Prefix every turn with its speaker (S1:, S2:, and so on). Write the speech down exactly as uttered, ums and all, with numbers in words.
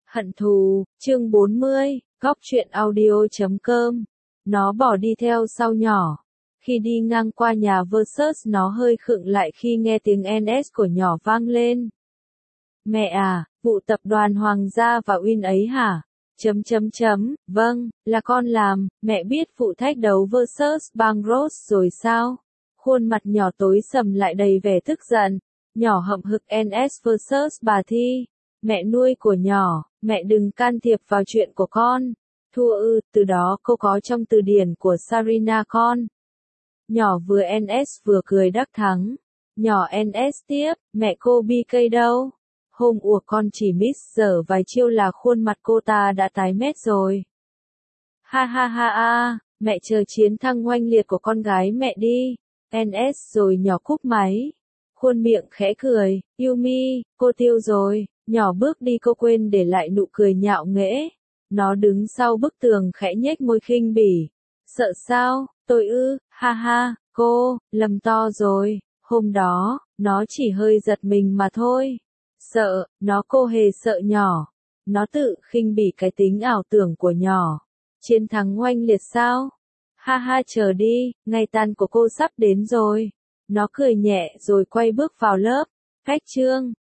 S1: Hận thù, chương bốn mươi, góc truyện audio chấm com. Nó bỏ đi theo sau nhỏ. Khi đi ngang qua nhà Versus nó hơi khựng lại khi nghe tiếng en ét của nhỏ vang lên. Mẹ à, vụ tập đoàn Hoàng gia và Win ấy hả? Chấm chấm chấm, vâng, là con làm, mẹ biết vụ thách đấu Versus bang Rose rồi sao? Khuôn mặt nhỏ tối sầm lại đầy vẻ tức giận. Nhỏ hậm hực en ét Versus bà Thi. Mẹ nuôi của nhỏ, mẹ đừng can thiệp vào chuyện của con. Thua ư, từ đó câu có trong từ điển của Sarina con. Nhỏ vừa en ét vừa cười đắc thắng. Nhỏ en ét tiếp, mẹ cô bê ca đâu? Hôm ủa con chỉ miss giờ vài chiêu là khuôn mặt cô ta đã tái mét rồi. Ha ha ha ha, mẹ chờ chiến thắng oanh liệt của con gái mẹ đi. en ét rồi nhỏ cúp máy. Khuôn miệng khẽ cười, Yumi, cô tiêu rồi. Nhỏ bước đi cô quên để lại nụ cười nhạo nghễ. Nó đứng sau bức tường khẽ nhếch môi khinh bỉ. Sợ sao, tôi ư, ha ha, cô, lầm to rồi. Hôm đó, nó chỉ hơi giật mình mà thôi. Sợ, nó cô hề sợ nhỏ. Nó tự khinh bỉ cái tính ảo tưởng của nhỏ. Chiến thắng oanh liệt sao? Ha ha chờ đi, ngày tan của cô sắp đến rồi. Nó cười nhẹ rồi quay bước vào lớp. Cách chương.